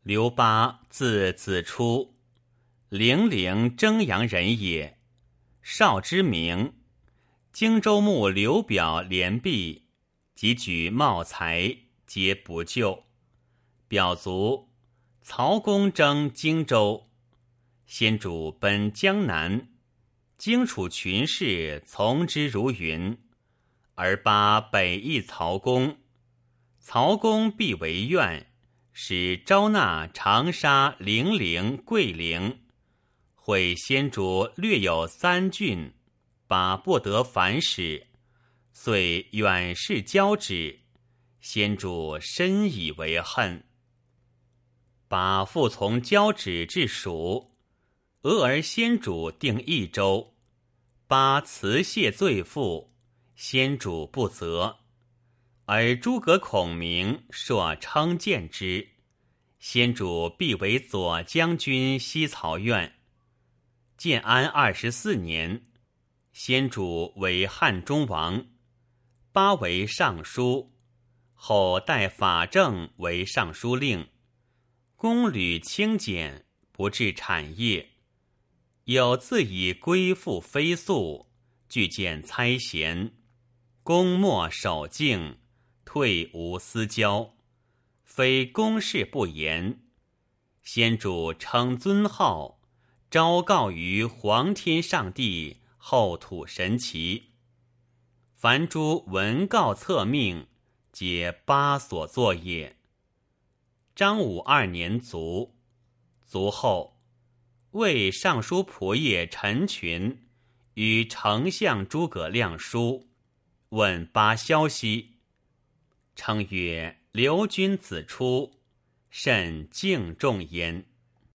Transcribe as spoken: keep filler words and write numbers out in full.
刘巴字子初，零陵征阳人也，少之名。荆州牧刘表连璧，即举茂才，皆不救。表卒，曹公征荆州，先主奔江南，荆楚群士从之如云，而巴北议曹公，曹公必为怨，使招纳长沙、零陵、桂陵，会先主略有三郡，把不得反使，遂远视交之，先主深以为恨。把复从交趾至蜀，俄而先主定益州，巴辞谢罪负，先主不责，而诸葛孔明硕称谏之，先主必为左将军西曹院。建安二十四年，先主为汉中王，巴为尚书，后代法正为尚书令，公履清简，不治产业，有自以归附非素，具见猜贤，公莫守敬，退无私交，非公事不言。先主称尊号，昭告于皇天上帝，后土神奇。凡诸文告册命，皆巴所作也。张武二年卒，卒后，魏尚书仆射陈群与丞相诸葛亮书，问巴消息，称曰：刘君子出，甚敬重焉。